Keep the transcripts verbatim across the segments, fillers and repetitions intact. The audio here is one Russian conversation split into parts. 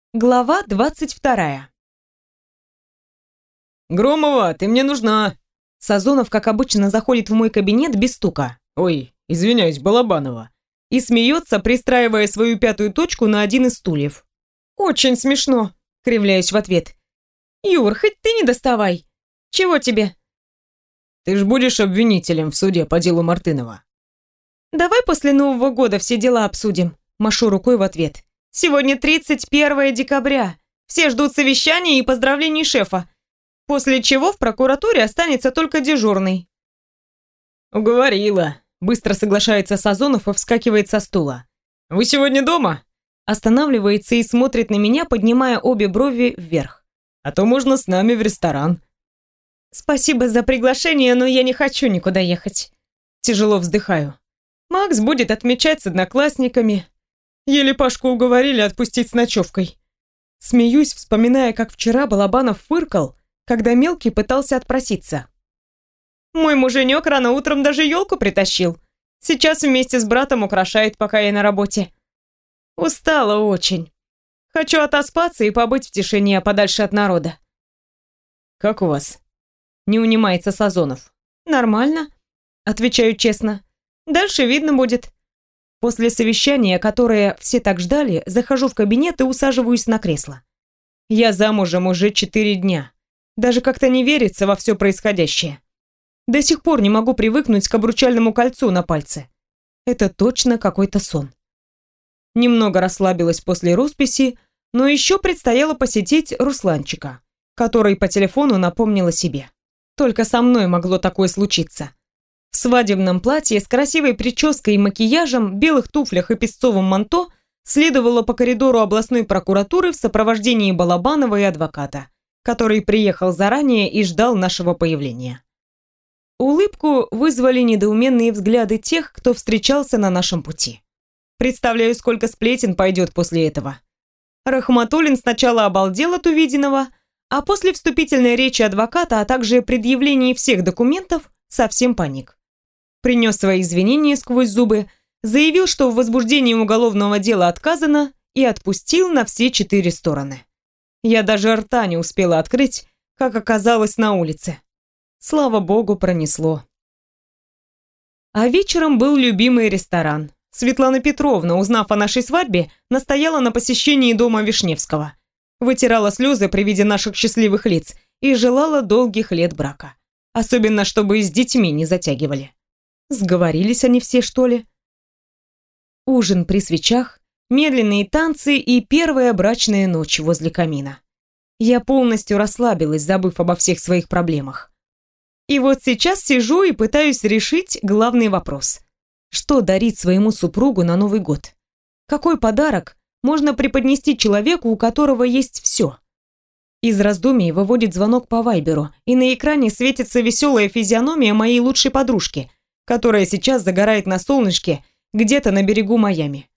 Глава двадцать вторая. «Громова, ты мне нужна!» Сазонов, как обычно, заходит в мой кабинет без стука. «Ой, извиняюсь, Балабанова». И смеется, пристраивая свою пятую точку на один из стульев. «Очень смешно», — кривляюсь в ответ. «Юр, хоть ты не доставай. Чего тебе?» «Ты ж будешь обвинителем в суде по делу Мартынова». «Давай после Нового года все дела обсудим», — машу рукой в ответ. «Сегодня тридцать первое декабря. Все ждут совещания и поздравлений шефа. После чего в прокуратуре останется только дежурный». «Уговорила», — быстро соглашается Сазонов и вскакивает со стула. «Вы сегодня дома?» Останавливается и смотрит на меня, поднимая обе брови вверх. «А то можно с нами в ресторан». «Спасибо за приглашение, но я не хочу никуда ехать». Тяжело вздыхаю. «Макс будет отмечать с одноклассниками. Еле Пашку уговорили отпустить с ночевкой». Смеюсь, вспоминая, как вчера Балабанов фыркал, когда мелкий пытался отпроситься. «Мой муженек рано утром даже елку притащил. Сейчас вместе с братом украшает, пока я на работе. Устала очень. Хочу отоспаться и побыть в тишине, подальше от народа». «Как у вас?» Не унимается Сазонов. «Нормально», отвечаю честно. «Дальше видно будет». После совещания, которое все так ждали, захожу в кабинет и усаживаюсь на кресло. Я замужем уже четыре дня. Даже как-то не верится во все происходящее. До сих пор не могу привыкнуть к обручальному кольцу на пальце. Это точно какой-то сон. Немного расслабилась после росписи, но еще предстояло посетить Русланчика, который по телефону напомнил о себе. Только со мной могло такое случиться. В свадебном платье с красивой прической и макияжем, белых туфлях и песцовом манто следовала по коридору областной прокуратуры в сопровождении Балабанова и адвоката, который приехал заранее и ждал нашего появления. Улыбку вызвали недоуменные взгляды тех, кто встречался на нашем пути. Представляю, сколько сплетен пойдет после этого. Рахматуллин сначала обалдел от увиденного, а после вступительной речи адвоката, а также предъявлении всех документов, совсем паник. Принес свои извинения сквозь зубы, заявил, что в возбуждении уголовного дела отказано, и отпустил на все четыре стороны. Я даже рта не успела открыть, как оказалось на улице. Слава богу, пронесло. А вечером был любимый ресторан. Светлана Петровна, узнав о нашей свадьбе, настояла на посещении дома Вишневского. Вытирала слезы при виде наших счастливых лиц и желала долгих лет брака. Особенно, чтобы и с детьми не затягивали. Сговорились они все, что ли? Ужин при свечах, медленные танцы и первая брачная ночь возле камина. Я полностью расслабилась, забыв обо всех своих проблемах. И вот сейчас сижу и пытаюсь решить главный вопрос. Что дарить своему супругу на Новый год? Какой подарок можно преподнести человеку, у которого есть все? Из раздумий выводит звонок по вайберу, и на экране светится веселая физиономия моей лучшей подружки, которая сейчас загорает на солнышке где-то на берегу Майами.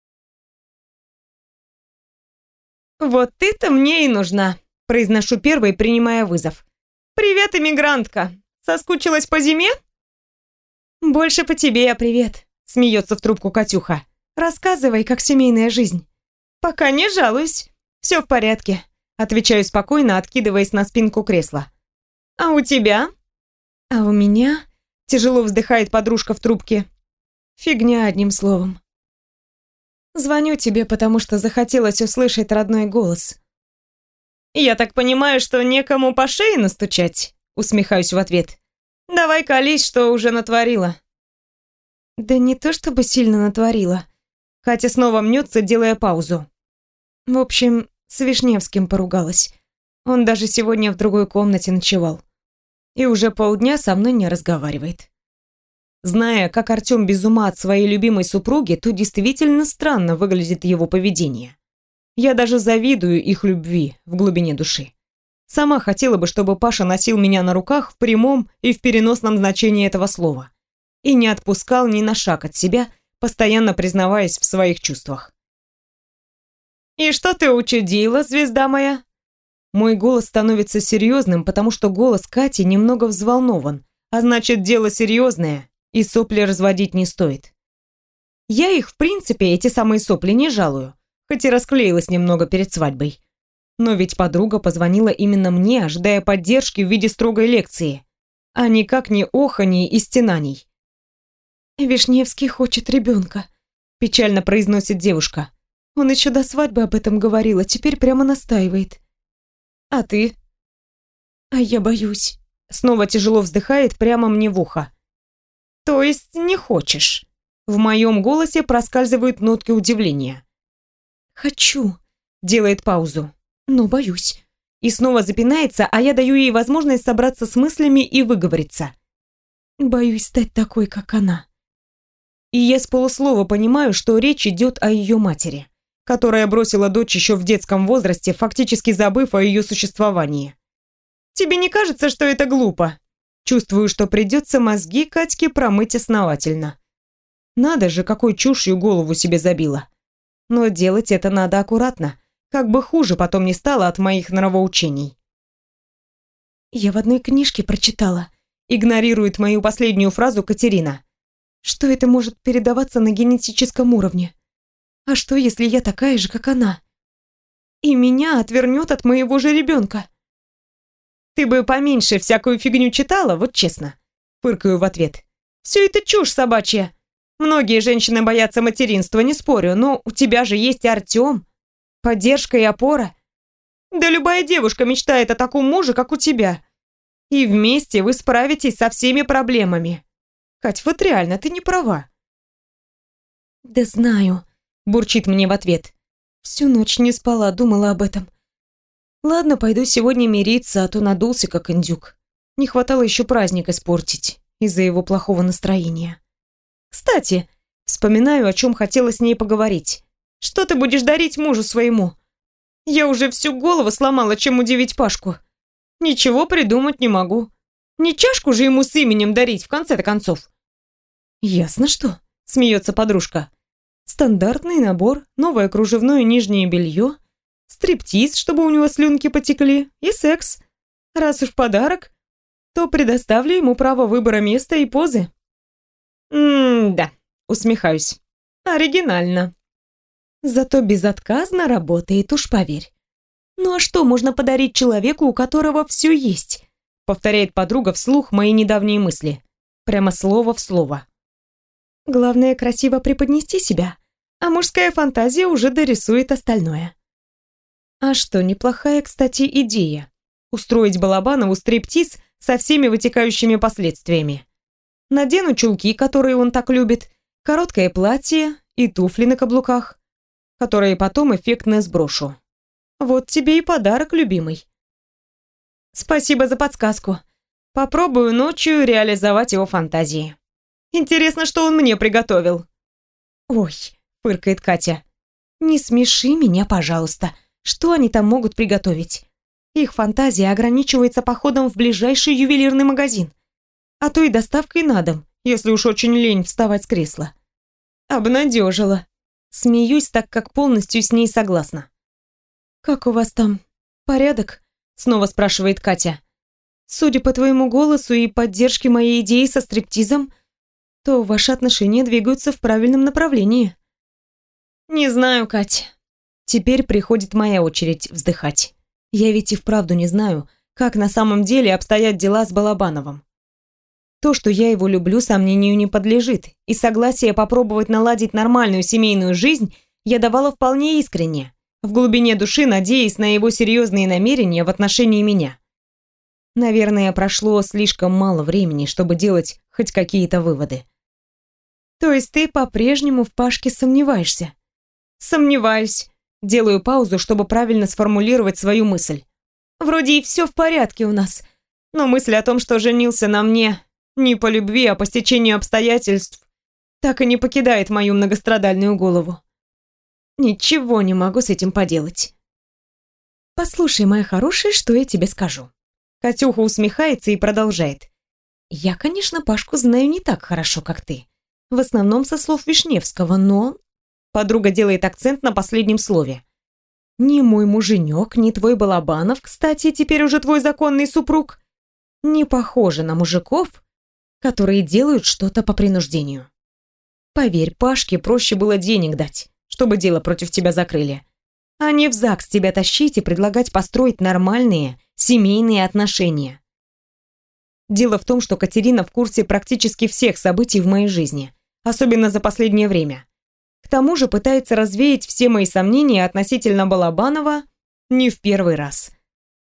«Вот ты-то мне и нужна», – произношу первой, принимая вызов. «Привет, иммигрантка! Соскучилась по зиме?» «Больше по тебе, привет», – смеется в трубку Катюха. «Рассказывай, как семейная жизнь». «Пока не жалуюсь. Все в порядке», – отвечаю спокойно, откидываясь на спинку кресла. «А у тебя?» «А у меня?» – тяжело вздыхает подружка в трубке. «Фигня, одним словом». «Звоню тебе, потому что захотелось услышать родной голос». «Я так понимаю, что некому по шее настучать?» – усмехаюсь в ответ. «Давай колись, что уже натворила». «Да не то чтобы сильно натворила». Катя снова мнется, делая паузу. В общем, с Вишневским поругалась. Он даже сегодня в другой комнате ночевал. И уже полдня со мной не разговаривает. Зная, как Артём без ума от своей любимой супруги, то действительно странно выглядит его поведение. Я даже завидую их любви в глубине души. Сама хотела бы, чтобы Паша носил меня на руках в прямом и в переносном значении этого слова. И не отпускал ни на шаг от себя, постоянно признаваясь в своих чувствах. «И что ты учудила, звезда моя?» Мой голос становится серьезным, потому что голос Кати немного взволнован, а значит, дело серьезное, и сопли разводить не стоит. Я их, в принципе, эти самые сопли, не жалую, хоть и расклеилась немного перед свадьбой. Но ведь подруга позвонила именно мне, ожидая поддержки в виде строгой лекции, а никак не оханий и стенаний. «Вишневский хочет ребенка», — печально произносит девушка. «Он еще до свадьбы об этом говорил, а теперь прямо настаивает». «А ты?» «А я боюсь». Снова тяжело вздыхает прямо мне в ухо. «То есть не хочешь?» В моем голосе проскальзывают нотки удивления. «Хочу», — делает паузу, — «но боюсь». И снова запинается, а я даю ей возможность собраться с мыслями и выговориться. «Боюсь стать такой, как она». И я с полуслова понимаю, что речь идет о ее матери, которая бросила дочь еще в детском возрасте, фактически забыв о ее существовании. «Тебе не кажется, что это глупо?» Чувствую, что придется мозги Катьке промыть основательно. Надо же, какой чушью голову себе забила. Но делать это надо аккуратно, как бы хуже потом не стало от моих нравоучений. Я в одной книжке прочитала, игнорирует мою последнюю фразу Катерина, что это может передаваться на генетическом уровне. А что, если я такая же, как она? И меня отвернет от моего же ребенка? Ты бы поменьше всякую фигню читала, вот честно. Фыркаю в ответ. Все это чушь собачья. Многие женщины боятся материнства, не спорю, но у тебя же есть Артем. Поддержка и опора. Да любая девушка мечтает о таком муже, как у тебя. И вместе вы справитесь со всеми проблемами. Кать, вот реально, ты не права. Да знаю, бурчит мне в ответ. Всю ночь не спала, думала об этом. Ладно, пойду сегодня мириться, а то надулся, как индюк. Не хватало еще праздник испортить из-за его плохого настроения. Кстати, вспоминаю, о чем хотела с ней поговорить. Что ты будешь дарить мужу своему? Я уже всю голову сломала, чем удивить Пашку. Ничего придумать не могу. Не чашку же ему с именем дарить, в конце-то концов. Ясно что, смеется подружка. Стандартный набор, новое кружевное нижнее белье, стриптиз, чтобы у него слюнки потекли, и секс. Раз уж подарок, то предоставлю ему право выбора места и позы. М-да, усмехаюсь. Оригинально. Зато безотказно работает, уж поверь. Ну а что можно подарить человеку, у которого все есть? Повторяет подруга вслух мои недавние мысли. Прямо слово в слово. Главное, красиво преподнести себя, а мужская фантазия уже дорисует остальное. А что, неплохая, кстати, идея. Устроить Балабанову стриптиз со всеми вытекающими последствиями. Надену чулки, которые он так любит, короткое платье и туфли на каблуках, которые потом эффектно сброшу. Вот тебе и подарок, любимый. Спасибо за подсказку. Попробую ночью реализовать его фантазии. Интересно, что он мне приготовил. Ой, фыркает Катя. Не смеши меня, пожалуйста. Что они там могут приготовить? Их фантазия ограничивается походом в ближайший ювелирный магазин, а то и доставкой на дом, если уж очень лень вставать с кресла. Обнадежила. Смеюсь, так как полностью с ней согласна. «Как у вас там? Порядок?» Снова спрашивает Катя. «Судя по твоему голосу и поддержке моей идеи со стриптизом, то ваши отношения двигаются в правильном направлении». «Не знаю, Кать». Теперь приходит моя очередь вздыхать. Я ведь и вправду не знаю, как на самом деле обстоят дела с Балабановым. То, что я его люблю, сомнению не подлежит, и согласие попробовать наладить нормальную семейную жизнь я давала вполне искренне, в глубине души надеясь на его серьезные намерения в отношении меня. Наверное, прошло слишком мало времени, чтобы делать хоть какие-то выводы. То есть ты по-прежнему в Пашке сомневаешься? Сомневаюсь. Делаю паузу, чтобы правильно сформулировать свою мысль. Вроде и все в порядке у нас, но мысль о том, что женился на мне не по любви, а по стечению обстоятельств, так и не покидает мою многострадальную голову. Ничего не могу с этим поделать. Послушай, моя хорошая, что я тебе скажу. Катюха усмехается и продолжает. Я, конечно, Пашку знаю не так хорошо, как ты. В основном со слов Вишневского, но... Подруга делает акцент на последнем слове. Ни мой муженек, ни твой Балабанов, кстати, теперь уже твой законный супруг, не похожи на мужиков, которые делают что-то по принуждению. Поверь, Пашке проще было денег дать, чтобы дело против тебя закрыли, а не в ЗАГС тебя тащить и предлагать построить нормальные семейные отношения. Дело в том, что Катерина в курсе практически всех событий в моей жизни, особенно за последнее время. К тому же пытается развеять все мои сомнения относительно Балабанова не в первый раз.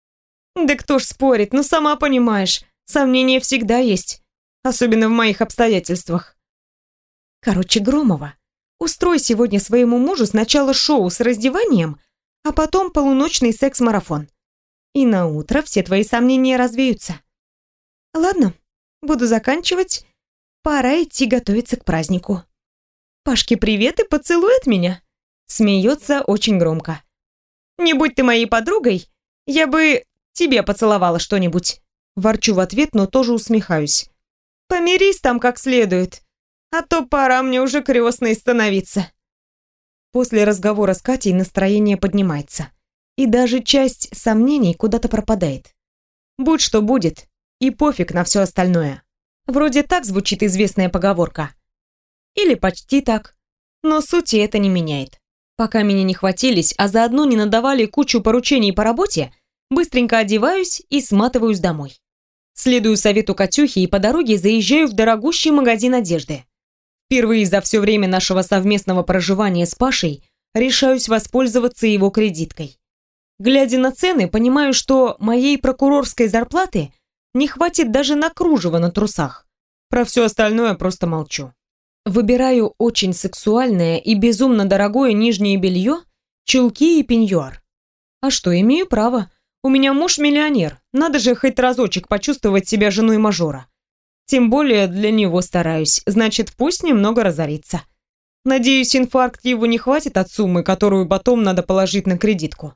Да кто ж спорит, ну сама понимаешь, сомнения всегда есть, особенно в моих обстоятельствах. Короче, Громова, устрой сегодня своему мужу сначала шоу с раздеванием, а потом полуночный секс-марафон. И на утро все твои сомнения развеются. Ладно, буду заканчивать. Пора идти готовиться к празднику. Пашке привет и поцелуй от меня. Смеется очень громко. Не будь ты моей подругой, я бы тебе поцеловала что-нибудь. Ворчу в ответ, но тоже усмехаюсь. Помирись там как следует, а то пора мне уже крестной становиться. После разговора с Катей настроение поднимается, и даже часть сомнений куда-то пропадает. Будь что будет, и пофиг на все остальное. Вроде так звучит известная поговорка. Или почти так, но сути это не меняет. Пока меня не хватились, а заодно не надавали кучу поручений по работе, быстренько одеваюсь и сматываюсь домой. Следую совету Катюхи и по дороге заезжаю в дорогущий магазин одежды. Впервые за все время нашего совместного проживания с Пашей решаюсь воспользоваться его кредиткой. Глядя на цены, понимаю, что моей прокурорской зарплаты не хватит даже на кружево на трусах. Про все остальное просто молчу. Выбираю очень сексуальное и безумно дорогое нижнее белье, чулки и пеньюар. А что, имею право. У меня муж миллионер, надо же хоть разочек почувствовать себя женой мажора. Тем более для него стараюсь, значит, пусть немного разорится. Надеюсь, инфаркт его не хватит от суммы, которую потом надо положить на кредитку.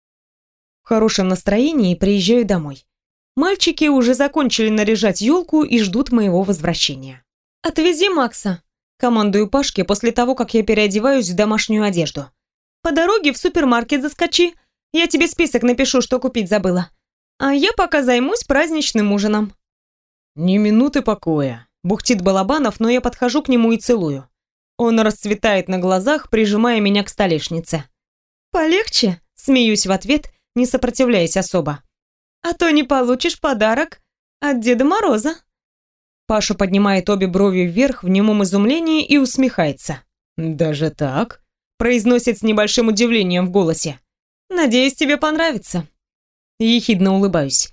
В хорошем настроении приезжаю домой. Мальчики уже закончили наряжать елку и ждут моего возвращения. «Отвези Макса», — командую Пашке после того, как я переодеваюсь в домашнюю одежду. «По дороге в супермаркет заскочи, я тебе список напишу, что купить забыла. А я пока займусь праздничным ужином». «Ни минуты покоя», — бухтит Балабанов, но я подхожу к нему и целую. Он расцветает на глазах, прижимая меня к столешнице. «Полегче?» — смеюсь в ответ, не сопротивляясь особо. «А то не получишь подарок от Деда Мороза». Паша поднимает обе брови вверх в немом изумлении и усмехается. «Даже так?» — произносит с небольшим удивлением в голосе. «Надеюсь, тебе понравится». Ехидно улыбаюсь.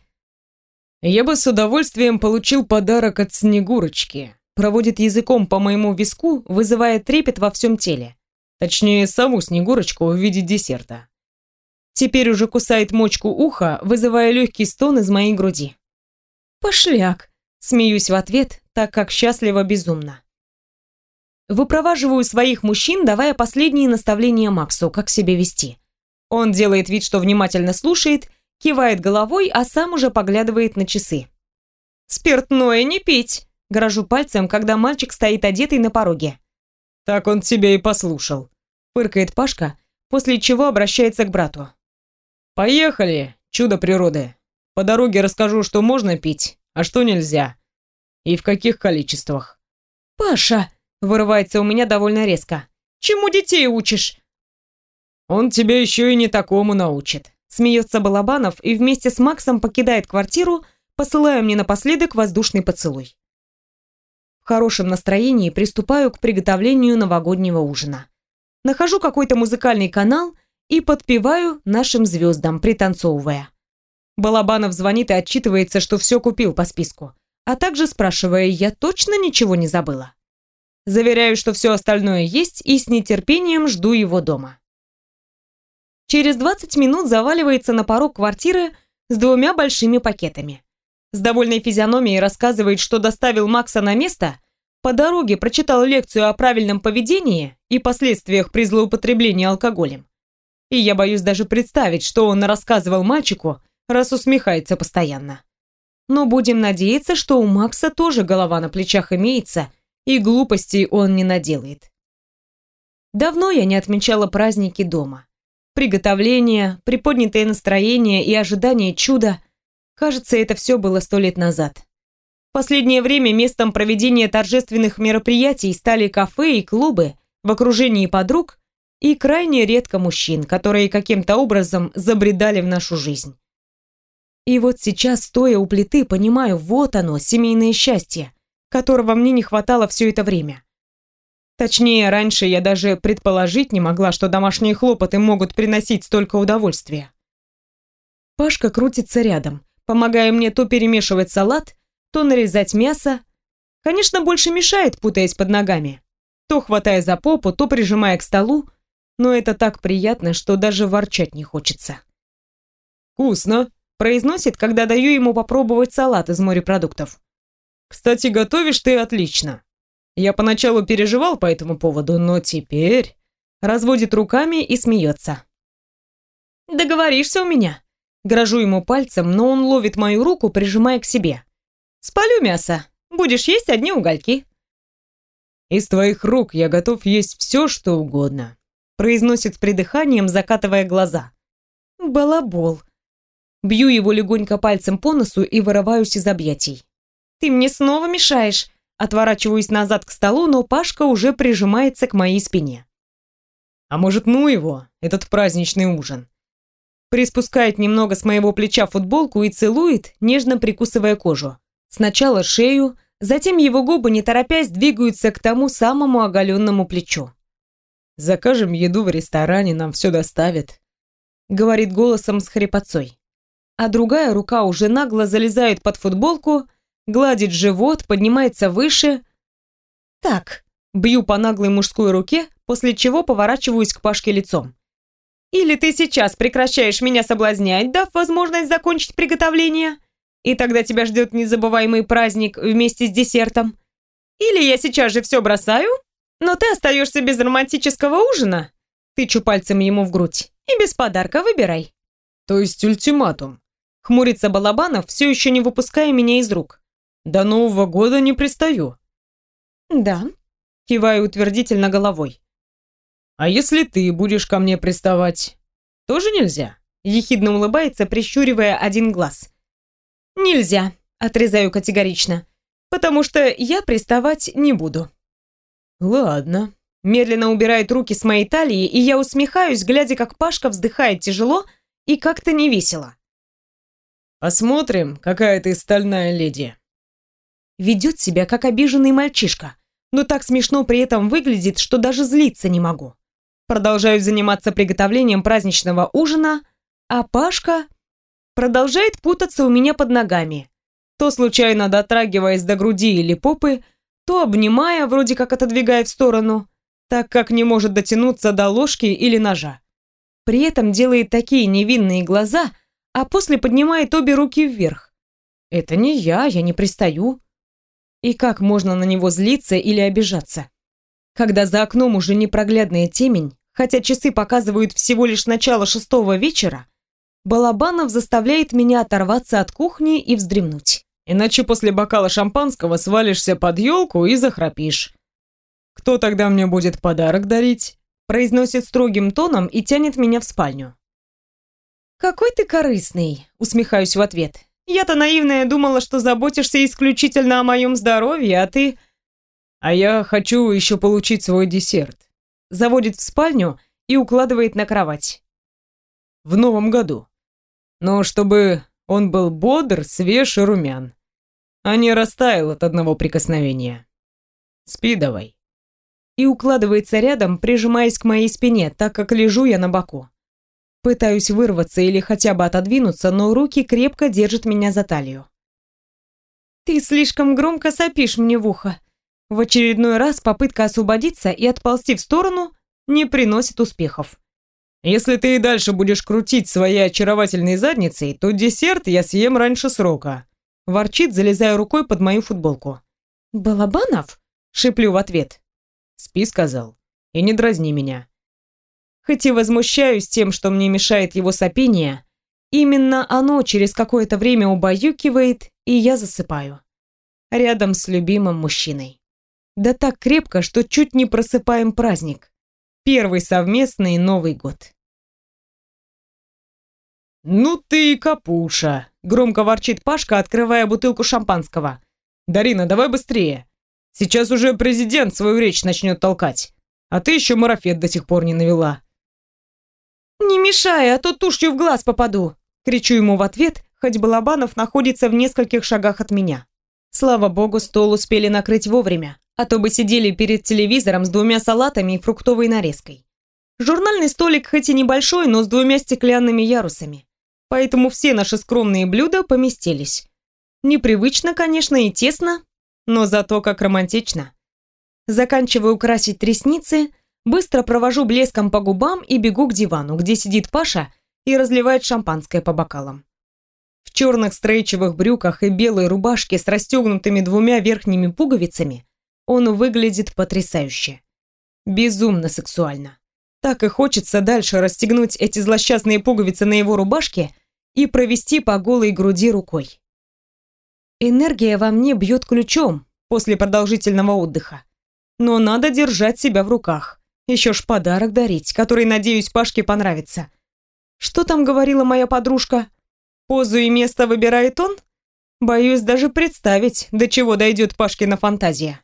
«Я бы с удовольствием получил подарок от Снегурочки», проводит языком по моему виску, вызывая трепет во всем теле. Точнее, саму Снегурочку в виде десерта. Теперь уже кусает мочку уха, вызывая легкий стон из моей груди. «Пошляк!» — смеюсь в ответ, так как счастлива безумно. Выпроваживаю своих мужчин, давая последние наставления Максу, как себя вести. Он делает вид, что внимательно слушает, кивает головой, а сам уже поглядывает на часы. «Спиртное не пить!» — грожу пальцем, когда мальчик стоит одетый на пороге. «Так он тебя и послушал», — фыркает Пашка, после чего обращается к брату. «Поехали, чудо природы. По дороге расскажу, что можно пить, а что нельзя. И в каких количествах». «Паша!» — вырывается у меня довольно резко. «Чему детей учишь?» «Он тебя еще и не такому научит», — смеется Балабанов и вместе с Максом покидает квартиру, посылая мне напоследок воздушный поцелуй. В хорошем настроении приступаю к приготовлению новогоднего ужина. Нахожу какой-то музыкальный канал и подпеваю нашим звездам, пританцовывая. Балабанов звонит и отчитывается, что все купил по списку, а также спрашивая, я точно ничего не забыла. Заверяю, что все остальное есть, и с нетерпением жду его дома. Через двадцать минут заваливается на порог квартиры с двумя большими пакетами. С довольной физиономией рассказывает, что доставил Макса на место, по дороге прочитал лекцию о правильном поведении и последствиях при злоупотреблении алкоголем. И я боюсь даже представить, что он рассказывал мальчику, раз усмехается постоянно. Но будем надеяться, что у Макса тоже голова на плечах имеется, и глупостей он не наделает. Давно я не отмечала праздники дома. Приготовление, приподнятое настроение и ожидание чуда. Кажется, это все было сто лет назад. В последнее время местом проведения торжественных мероприятий стали кафе и клубы в окружении подруг и крайне редко мужчин, которые каким-то образом забредали в нашу жизнь. И вот сейчас, стоя у плиты, понимаю, вот оно, семейное счастье, которого мне не хватало все это время. Точнее, раньше я даже предположить не могла, что домашние хлопоты могут приносить столько удовольствия. Пашка крутится рядом, помогая мне то перемешивать салат, то нарезать мясо. Конечно, больше мешает, путаясь под ногами. То хватая за попу, то прижимая к столу, но это так приятно, что даже ворчать не хочется. «Вкусно», — произносит, когда даю ему попробовать салат из морепродуктов. «Кстати, готовишь ты отлично. Я поначалу переживал по этому поводу, но теперь...» Разводит руками и смеется. «Договоришься у меня». Грожу ему пальцем, но он ловит мою руку, прижимая к себе. «Спалю мясо. Будешь есть одни угольки». «Из твоих рук я готов есть все, что угодно», произносит с придыханием, закатывая глаза. «Балабол». Бью его легонько пальцем по носу и вырываюсь из объятий. «Ты мне снова мешаешь». Отворачиваюсь назад к столу, но Пашка уже прижимается к моей спине. «А может, ну его, этот праздничный ужин?» Приспускает немного с моего плеча футболку и целует, нежно прикусывая кожу. Сначала шею, затем его губы, не торопясь, двигаются к тому самому оголенному плечу. «Закажем еду в ресторане, нам все доставят», — говорит голосом с хрипотцой. А другая рука уже нагло залезает под футболку, гладит живот, поднимается выше. «Так», — бью по наглой мужской руке, после чего поворачиваюсь к Пашке лицом. «Или ты сейчас прекращаешь меня соблазнять, дав возможность закончить приготовление, и тогда тебя ждет незабываемый праздник вместе с десертом. Или я сейчас же все бросаю, но ты остаешься без романтического ужина», тычу пальцем ему в грудь, «и без подарка, выбирай». «То есть ультиматум?» Хмурится Балабанов, все еще не выпуская меня из рук. «До Нового года не пристаю». «Да», киваю утвердительно головой. «А если ты будешь ко мне приставать, тоже нельзя?» Ехидно улыбается, прищуривая один глаз. «Нельзя», отрезаю категорично, «потому что я приставать не буду». «Ладно». Медленно убирает руки с моей талии, и я усмехаюсь, глядя, как Пашка вздыхает тяжело и как-то невесело. «Посмотрим, какая ты стальная леди». Ведет себя, как обиженный мальчишка, но так смешно при этом выглядит, что даже злиться не могу. Продолжаю заниматься приготовлением праздничного ужина, а Пашка продолжает путаться у меня под ногами, то случайно дотрагиваясь до груди или попы, то обнимая, вроде как отодвигая в сторону, так как не может дотянуться до ложки или ножа. При этом делает такие невинные глаза, а после поднимает обе руки вверх. Это не я, я не пристаю. И как можно на него злиться или обижаться? Когда за окном уже непроглядная темень, хотя часы показывают всего лишь начало шестого вечера, Балабанов заставляет меня оторваться от кухни и вздремнуть. «Иначе после бокала шампанского свалишься под елку и захрапишь. Кто тогда мне будет подарок дарить?» Произносит строгим тоном и тянет меня в спальню. «Какой ты корыстный», усмехаюсь в ответ. «Я-то наивная думала, что заботишься исключительно о моем здоровье, а ты...» «А я хочу еще получить свой десерт». Заводит в спальню и укладывает на кровать. «В новом году. Но чтобы он был бодр, свеж и румян, а не растаял от одного прикосновения. Спи давай». И укладывается рядом, прижимаясь к моей спине, так как лежу я на боку. Пытаюсь вырваться или хотя бы отодвинуться, но руки крепко держат меня за талию. «Ты слишком громко сопишь мне в ухо». В очередной раз попытка освободиться и отползти в сторону не приносит успехов. «Если ты и дальше будешь крутить своей очаровательной задницей, то десерт я съем раньше срока», ворчит, залезая рукой под мою футболку. «Балабанов?» шиплю в ответ. «Спи», сказал, «и не дразни меня». Хоть и возмущаюсь тем, что мне мешает его сопение, именно оно через какое-то время убаюкивает, и я засыпаю. Рядом с любимым мужчиной. Да так крепко, что чуть не просыпаем праздник. Первый совместный Новый год. «Ну ты и капуша!» — громко ворчит Пашка, открывая бутылку шампанского. «Дарина, давай быстрее! Сейчас уже президент свою речь начнет толкать!» А ты еще марафет до сих пор не навела». «Не мешай, а то тушью в глаз попаду!» Кричу ему в ответ, хоть Балабанов находится в нескольких шагах от меня. Слава богу, стол успели накрыть вовремя, а то бы сидели перед телевизором с двумя салатами и фруктовой нарезкой. Журнальный столик хоть и небольшой, но с двумя стеклянными ярусами, поэтому все наши скромные блюда поместились. Непривычно, конечно, и тесно, но зато как романтично. Заканчиваю красить ресницы, быстро провожу блеском по губам и бегу к дивану, где сидит Паша и разливает шампанское по бокалам. В черных стрейчевых брюках и белой рубашке с расстегнутыми двумя верхними пуговицами он выглядит потрясающе. Безумно сексуально. Так и хочется дальше расстегнуть эти злосчастные пуговицы на его рубашке и провести по голой груди рукой. Энергия во мне бьет ключом после продолжительного отдыха. Но надо держать себя в руках. Еще ж подарок дарить, который, надеюсь, Пашке понравится. Что там говорила моя подружка? Позу и место выбирает он? Боюсь даже представить, до чего дойдет Пашкина фантазия.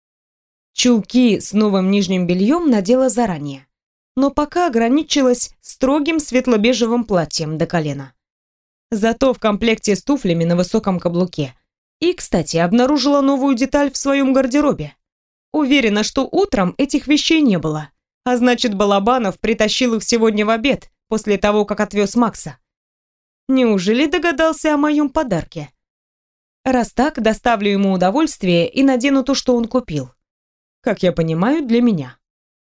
Чулки с новым нижним бельем надела заранее, но пока ограничилась строгим светло-бежевым платьем до колена. Зато в комплекте с туфлями на высоком каблуке. И, кстати, обнаружила новую деталь в своем гардеробе. Уверена, что утром этих вещей не было, а значит, Балабанов притащил их сегодня в обед, после того, как отвез Макса. Неужели догадался о моем подарке? Раз так, доставлю ему удовольствие и надену то, что он купил. Как я понимаю, для меня.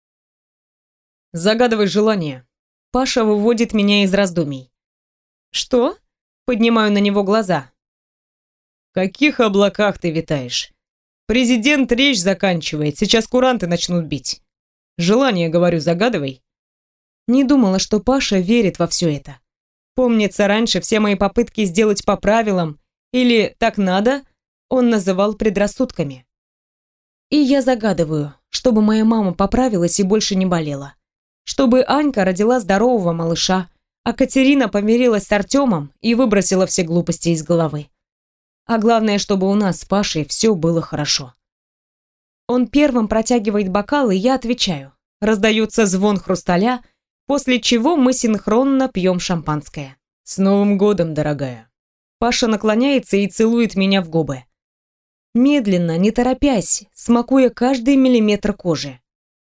«Загадывай желание». Паша выводит меня из раздумий. «Что?» Поднимаю на него глаза. «В каких облаках ты витаешь? Президент речь заканчивает, сейчас куранты начнут бить. Желание, говорю, загадывай». Не думала, что Паша верит во все это. Помнится, раньше все мои попытки сделать по правилам или «так надо» он называл предрассудками. И я загадываю, чтобы моя мама поправилась и больше не болела. Чтобы Анька родила здорового малыша, а Катерина помирилась с Артемом и выбросила все глупости из головы. А главное, чтобы у нас с Пашей все было хорошо. Он первым протягивает бокал, и я отвечаю. Раздается звон хрусталя, после чего мы синхронно пьем шампанское. «С Новым годом, дорогая!» Паша наклоняется и целует меня в губы. Медленно, не торопясь, смакуя каждый миллиметр кожи.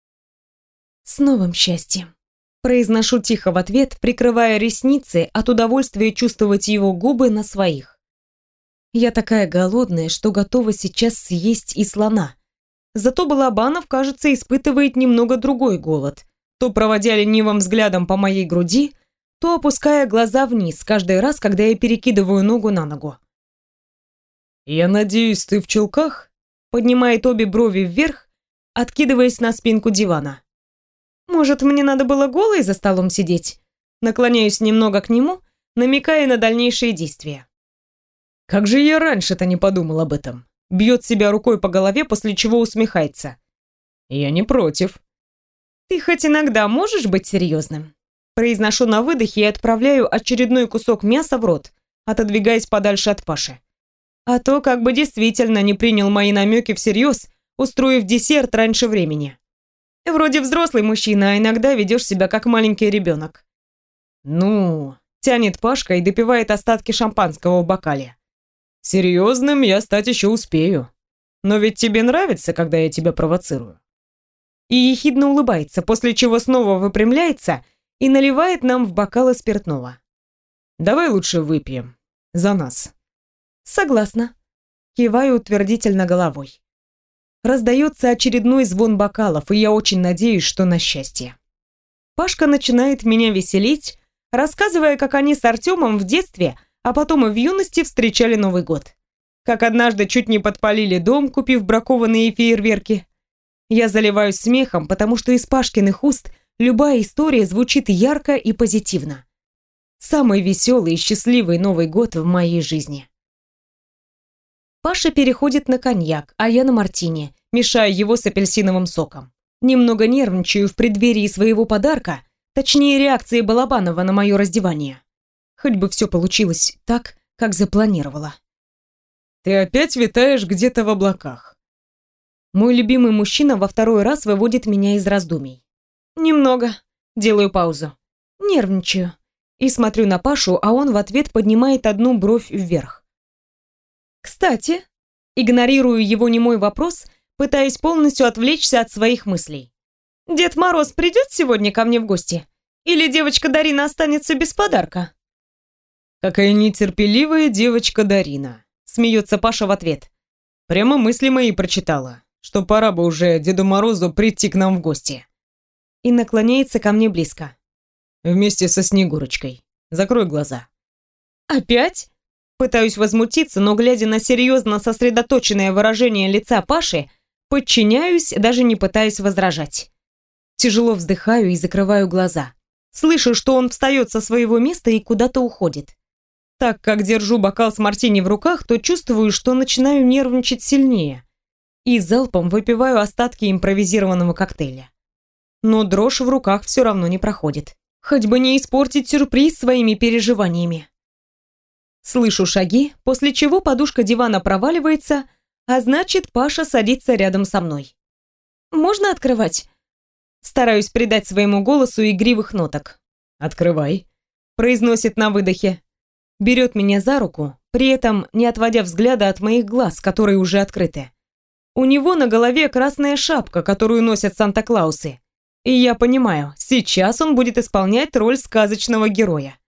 «С новым счастьем!» Произношу тихо в ответ, прикрывая ресницы от удовольствия чувствовать его губы на своих. Я такая голодная, что готова сейчас съесть и слона. Зато Балабанов, кажется, испытывает немного другой голод, то проводя ленивым взглядом по моей груди, то опуская глаза вниз каждый раз, когда я перекидываю ногу на ногу. «Я надеюсь, ты в чулках?» Поднимает обе брови вверх, откидываясь на спинку дивана. «Может, мне надо было голой за столом сидеть?» Наклоняюсь немного к нему, намекая на дальнейшие действия. «Как же я раньше-то не подумал об этом?» Бьет себя рукой по голове, после чего усмехается. «Я не против». «Ты хоть иногда можешь быть серьезным?» Произношу на выдохе и отправляю очередной кусок мяса в рот, отодвигаясь подальше от Паши. А то как бы действительно не принял мои намеки всерьез, устроив десерт раньше времени. Вроде взрослый мужчина, а иногда ведешь себя как маленький ребенок. «Ну...» — тянет Пашка и допивает остатки шампанского в бокале. «Серьезным я стать еще успею. Но ведь тебе нравится, когда я тебя провоцирую?» И ехидно улыбается, после чего снова выпрямляется и наливает нам в бокалы спиртного. «Давай лучше выпьем. За нас». «Согласна». Киваю утвердительно головой. Раздается очередной звон бокалов, и я очень надеюсь, что на счастье. Пашка начинает меня веселить, рассказывая, как они с Артемом в детстве, а потом и в юности встречали Новый год. Как однажды чуть не подпалили дом, купив бракованные фейерверки. Я заливаюсь смехом, потому что из Пашкиных уст любая история звучит ярко и позитивно. Самый веселый и счастливый Новый год в моей жизни. Паша переходит на коньяк, а я на мартини, мешая его с апельсиновым соком. Немного нервничаю в преддверии своего подарка, точнее реакции Балабанова на мое раздевание. Хоть бы все получилось так, как запланировала. «Ты опять витаешь где-то в облаках?» Мой любимый мужчина во второй раз выводит меня из раздумий. Немного. Делаю паузу. Нервничаю. И смотрю на Пашу, а он в ответ поднимает одну бровь вверх. Кстати, игнорирую его немой вопрос, пытаясь полностью отвлечься от своих мыслей. Дед Мороз придет сегодня ко мне в гости? Или девочка Дарина останется без подарка? Какая нетерпеливая девочка Дарина, смеется Паша в ответ. Прямо мысли мои прочитала, что пора бы уже Деду Морозу прийти к нам в гости. И наклоняется ко мне близко. Вместе со Снегурочкой. Закрой глаза. Опять? Пытаюсь возмутиться, но глядя на серьезно сосредоточенное выражение лица Паши, подчиняюсь, даже не пытаясь возражать. Тяжело вздыхаю и закрываю глаза. Слышу, что он встает со своего места и куда-то уходит. Так как держу бокал с мартини в руках, то чувствую, что начинаю нервничать сильнее. И залпом выпиваю остатки импровизированного коктейля. Но дрожь в руках все равно не проходит. Хоть бы не испортить сюрприз своими переживаниями. Слышу шаги, после чего подушка дивана проваливается, а значит, Паша садится рядом со мной. «Можно открывать?» Стараюсь придать своему голосу игривых ноток. «Открывай», — произносит на выдохе. Берет меня за руку, при этом не отводя взгляда от моих глаз, которые уже открыты. У него на голове красная шапка, которую носят Санта-Клаусы. И я понимаю, сейчас он будет исполнять роль сказочного героя.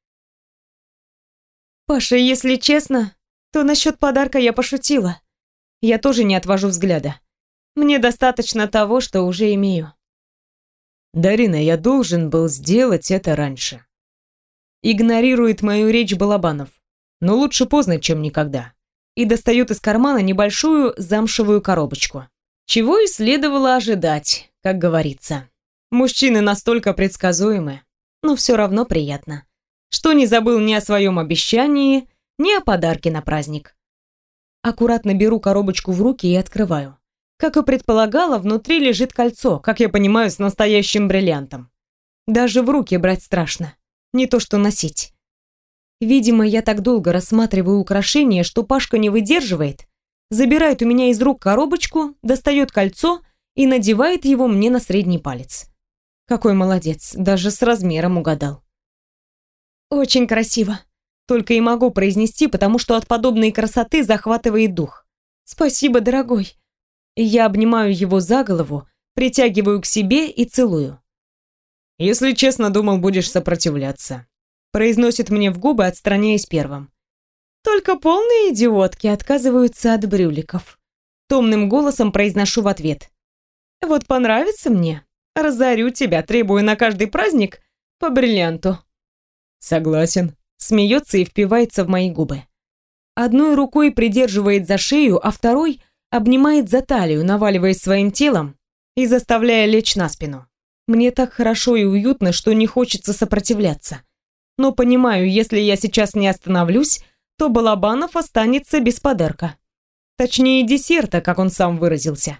«Паша, если честно, то насчет подарка я пошутила. Я тоже не отвожу взгляда. Мне достаточно того, что уже имею». «Дарина, я должен был сделать это раньше». Игнорирует мою речь Балабанов. Но лучше поздно, чем никогда. И достает из кармана небольшую замшевую коробочку. Чего и следовало ожидать, как говорится. Мужчины настолько предсказуемы, но все равно приятно. Что не забыл ни о своем обещании, ни о подарке на праздник. Аккуратно беру коробочку в руки и открываю. Как и предполагала, внутри лежит кольцо, как я понимаю, с настоящим бриллиантом. Даже в руки брать страшно, не то что носить. Видимо, я так долго рассматриваю украшение, что Пашка не выдерживает, забирает у меня из рук коробочку, достает кольцо и надевает его мне на средний палец. Какой молодец, даже с размером угадал. Очень красиво. Только и могу произнести, потому что от подобной красоты захватывает дух. Спасибо, дорогой. Я обнимаю его за голову, притягиваю к себе и целую. «Если честно, думал, будешь сопротивляться», произносит мне в губы, отстраняясь первым. Только полные идиотки отказываются от брюликов. Томным голосом произношу в ответ. Вот понравится мне, разорю тебя, требуя на каждый праздник по бриллианту. «Согласен», смеется и впивается в мои губы. Одной рукой придерживает за шею, а второй обнимает за талию, наваливаясь своим телом и заставляя лечь на спину. Мне так хорошо и уютно, что не хочется сопротивляться. Но понимаю, если я сейчас не остановлюсь, то Балабанов останется без подарка. Точнее, десерта, как он сам выразился.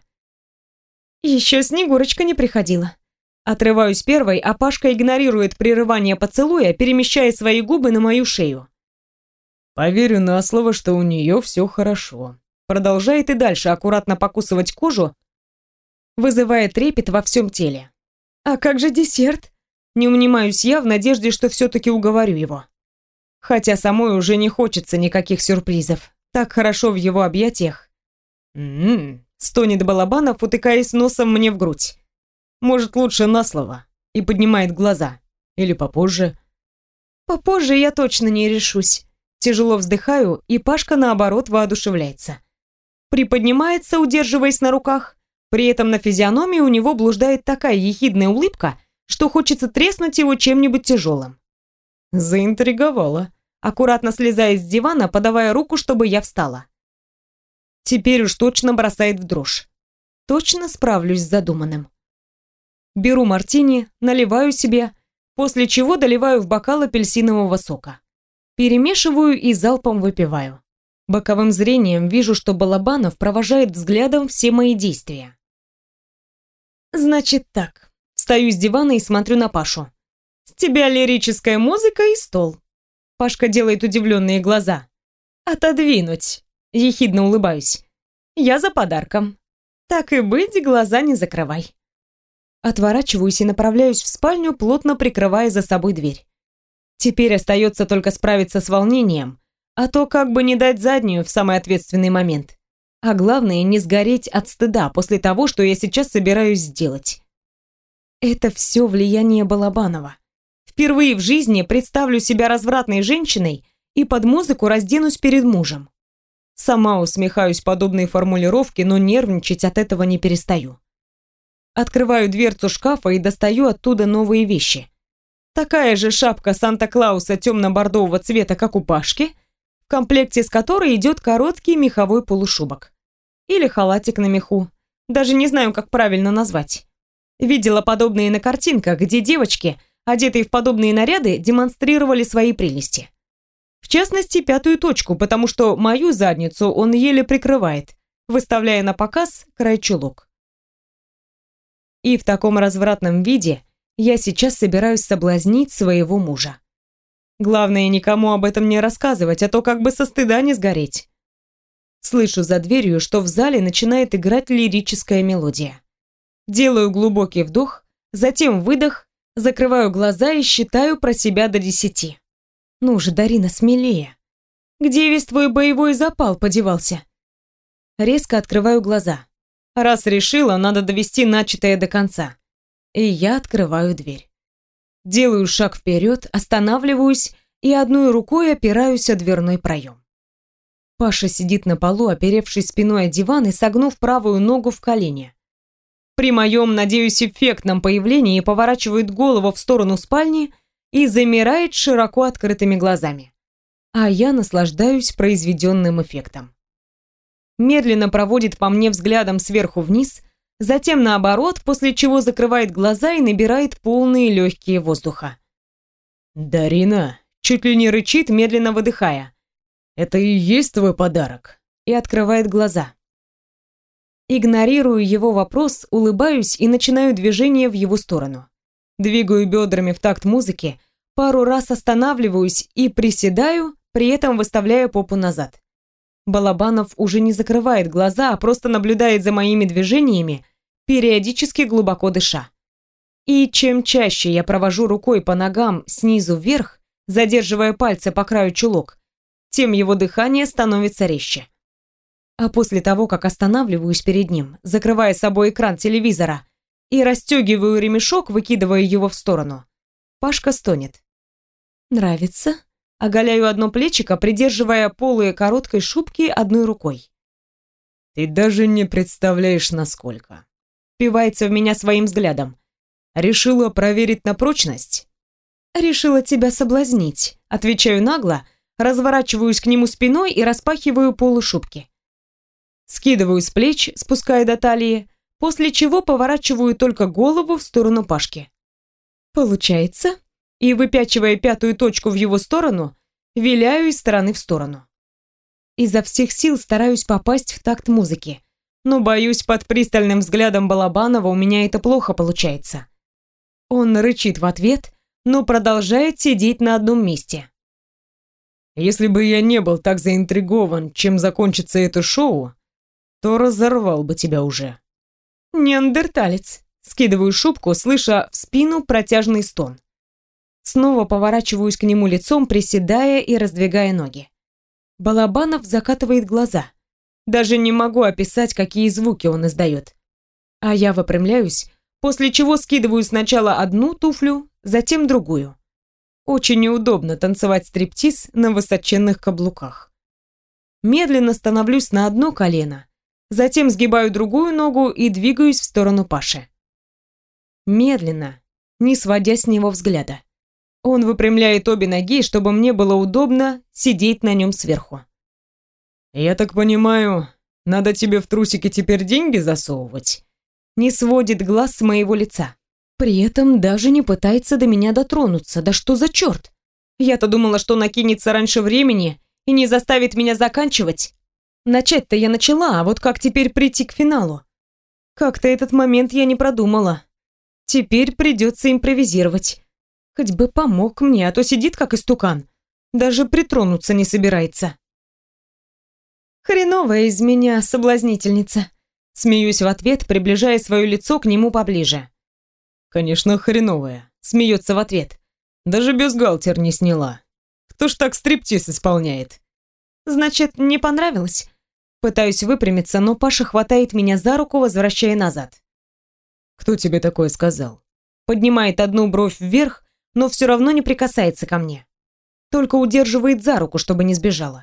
Еще Снегурочка не приходила. Отрываюсь первой, а Пашка игнорирует прерывание поцелуя, перемещая свои губы на мою шею. «Поверю на слово, что у нее все хорошо». Продолжает и дальше аккуратно покусывать кожу, вызывая трепет во всем теле. «А как же десерт?» Не унимаюсь я в надежде, что все-таки уговорю его. Хотя самой уже не хочется никаких сюрпризов. Так хорошо в его объятиях. «М-м-м», стонет Балабанов, утыкаясь носом мне в грудь. «Может, лучше на слово?» И поднимает глаза. «Или попозже?» «Попозже я точно не решусь». Тяжело вздыхаю, и Пашка, наоборот, воодушевляется. Приподнимается, удерживаясь на руках. При этом на физиономии у него блуждает такая ехидная улыбка, что хочется треснуть его чем-нибудь тяжелым. Заинтриговала. Аккуратно слезает с дивана, подавая руку, чтобы я встала. Теперь уж точно бросает в дрожь. Точно справлюсь с задуманным. Беру мартини, наливаю себе, после чего доливаю в бокал апельсинового сока. Перемешиваю и залпом выпиваю. Боковым зрением вижу, что Балабанов провожает взглядом все мои действия. Значит так. Встаю с дивана и смотрю на Пашу. С тебя лирическая музыка и стол. Пашка делает удивленные глаза. Отодвинуть. Ехидно улыбаюсь. Я за подарком. Так и быть, глаза не закрывай. Отворачиваюсь и направляюсь в спальню, плотно прикрывая за собой дверь. Теперь остается только справиться с волнением, а то как бы не дать заднюю в самый ответственный момент. А главное, не сгореть от стыда после того, что я сейчас собираюсь сделать. Это все влияние Балабанова. Впервые в жизни представлю себя развратной женщиной и под музыку разденусь перед мужем. Сама усмехаюсь подобной формулировке, но нервничать от этого не перестаю. Открываю дверцу шкафа и достаю оттуда новые вещи. Такая же шапка Санта-Клауса темно-бордового цвета, как у Пашки, в комплекте с которой идет короткий меховой полушубок. Или халатик на меху. Даже не знаю, как правильно назвать. Видела подобные на картинках, где девочки, одетые в подобные наряды, демонстрировали свои прелести. В частности, пятую точку, потому что мою задницу он еле прикрывает, выставляя на показ край чулок. И в таком развратном виде я сейчас собираюсь соблазнить своего мужа. Главное, никому об этом не рассказывать, а то как бы со стыда не сгореть. Слышу за дверью, что в зале начинает играть лирическая мелодия. Делаю глубокий вдох, затем выдох, закрываю глаза и считаю про себя до десяти. Ну же, Дарина, смелее. Где весь твой боевой запал подевался? Резко открываю глаза. Раз решила, надо довести начатое до конца. И я открываю дверь. Делаю шаг вперед, останавливаюсь и одной рукой опираюсь о дверной проем. Паша сидит на полу, оперевшись спиной о диван и согнув правую ногу в колени. При моем, надеюсь, эффектном появлении поворачивает голову в сторону спальни и замирает широко открытыми глазами. А я наслаждаюсь произведенным эффектом. Медленно проводит по мне взглядом сверху вниз, затем наоборот, после чего закрывает глаза и набирает полные легкие воздуха. «Дарина!» Чуть ли не рычит, медленно выдыхая. «Это и есть твой подарок?» И открывает глаза. Игнорирую его вопрос, улыбаюсь и начинаю движение в его сторону. Двигаю бедрами в такт музыки, пару раз останавливаюсь и приседаю, при этом выставляя попу назад. Балабанов уже не закрывает глаза, а просто наблюдает за моими движениями, периодически глубоко дыша. И чем чаще я провожу рукой по ногам снизу вверх, задерживая пальцы по краю чулок, тем его дыхание становится резче. А после того, как останавливаюсь перед ним, закрывая собой экран телевизора и расстегиваю ремешок, выкидывая его в сторону, Пашка стонет. «Нравится?» Оголяю одно плечико, придерживая полы короткой шубки одной рукой. «Ты даже не представляешь, насколько». Впивается в меня своим взглядом. «Решила проверить на прочность?» «Решила тебя соблазнить», отвечаю нагло, разворачиваюсь к нему спиной и распахиваю полы шубки. Скидываю с плеч, спуская до талии, после чего поворачиваю только голову в сторону Пашки. «Получается?» И, выпячивая пятую точку в его сторону, виляю из стороны в сторону. Изо всех сил стараюсь попасть в такт музыки, но, боюсь, под пристальным взглядом Балабанова у меня это плохо получается. Он рычит в ответ, но продолжает сидеть на одном месте. «Если бы я не был так заинтригован, чем закончится это шоу, то разорвал бы тебя уже». «Неандерталец». Скидываю шубку, слыша в спину протяжный стон. Снова поворачиваюсь к нему лицом, приседая и раздвигая ноги. Балабанов закатывает глаза. Даже не могу описать, какие звуки он издает. А я выпрямляюсь, после чего скидываю сначала одну туфлю, затем другую. Очень неудобно танцевать стриптиз на высоченных каблуках. Медленно становлюсь на одно колено, затем сгибаю другую ногу и двигаюсь в сторону Паши. Медленно, не сводя с него взгляда. Он выпрямляет обе ноги, чтобы мне было удобно сидеть на нем сверху. «Я так понимаю, надо тебе в трусики теперь деньги засовывать?» Не сводит глаз с моего лица. При этом даже не пытается до меня дотронуться. Да что за черт? Я-то думала, что накинется раньше времени и не заставит меня заканчивать. Начать-то я начала, а вот как теперь прийти к финалу? Как-то этот момент я не продумала. Теперь придется импровизировать. Хоть бы помог мне, а то сидит как истукан. Даже притронуться не собирается. Хреновая из меня соблазнительница. Смеюсь в ответ, приближая свое лицо к нему поближе. Конечно, хреновая. Смеется в ответ. Даже бюстгальтер не сняла. Кто ж так стриптиз исполняет? Значит, не понравилось? Пытаюсь выпрямиться, но Паша хватает меня за руку, возвращая назад. Кто тебе такое сказал? Поднимает одну бровь вверх, но все равно не прикасается ко мне. Только удерживает за руку, чтобы не сбежала.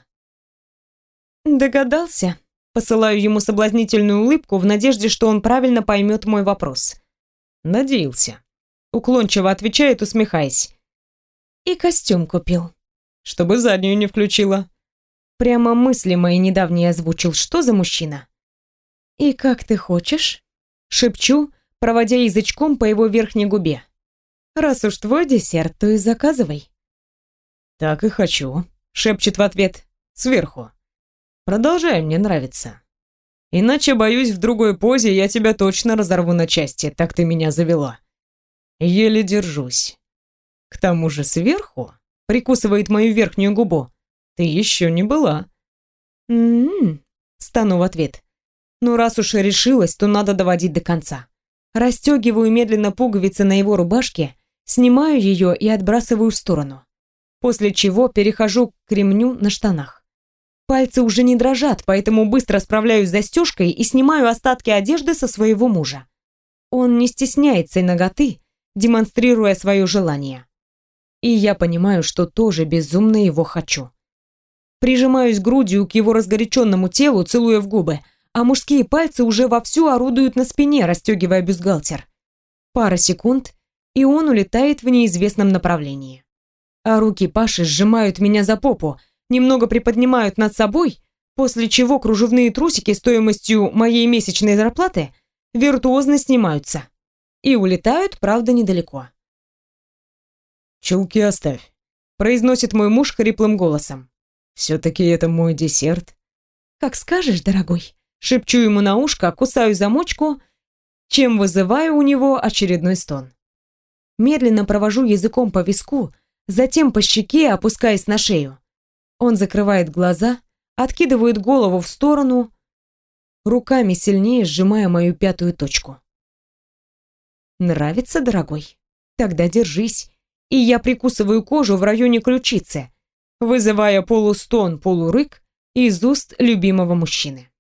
Догадался? Посылаю ему соблазнительную улыбку в надежде, что он правильно поймет мой вопрос. Надеялся. Уклончиво отвечает, усмехаясь. И костюм купил. Чтобы заднюю не включила. Прямо мысли мои недавние озвучил. Что за мужчина? И как ты хочешь? Шепчу, проводя язычком по его верхней губе. Раз уж твой десерт, то и заказывай. Так и хочу, шепчет в ответ. Сверху. Продолжай, мне нравится. Иначе, боюсь, в другой позе я тебя точно разорву на части, так ты меня завела. Еле держусь. К тому же сверху, прикусывает мою верхнюю губу, ты еще не была. М-м-м, стану в ответ. Ну раз уж решилась, то надо доводить до конца. Расстегиваю медленно пуговицы на его рубашке, снимаю ее и отбрасываю в сторону. После чего перехожу к ремню на штанах. Пальцы уже не дрожат, поэтому быстро справляюсь с застежкой и снимаю остатки одежды со своего мужа. Он не стесняется наготы, демонстрируя свое желание. И я понимаю, что тоже безумно его хочу. Прижимаюсь грудью к его разгоряченному телу, целуя в губы, а мужские пальцы уже вовсю орудуют на спине, расстегивая бюстгальтер. Пара секунд, и он улетает в неизвестном направлении. А руки Паши сжимают меня за попу, немного приподнимают над собой, после чего кружевные трусики стоимостью моей месячной зарплаты виртуозно снимаются и улетают, правда, недалеко. «Чулки оставь», — произносит мой муж хриплым голосом. «Все-таки это мой десерт». «Как скажешь, дорогой», — шепчу ему на ушко, кусаю замочку, чем вызываю у него очередной стон. Медленно провожу языком по виску, затем по щеке, опускаясь на шею. Он закрывает глаза, откидывает голову в сторону, руками сильнее сжимая мою пятую точку. «Нравится, дорогой? Тогда держись». И я прикусываю кожу в районе ключицы, вызывая полустон, полурык из уст любимого мужчины.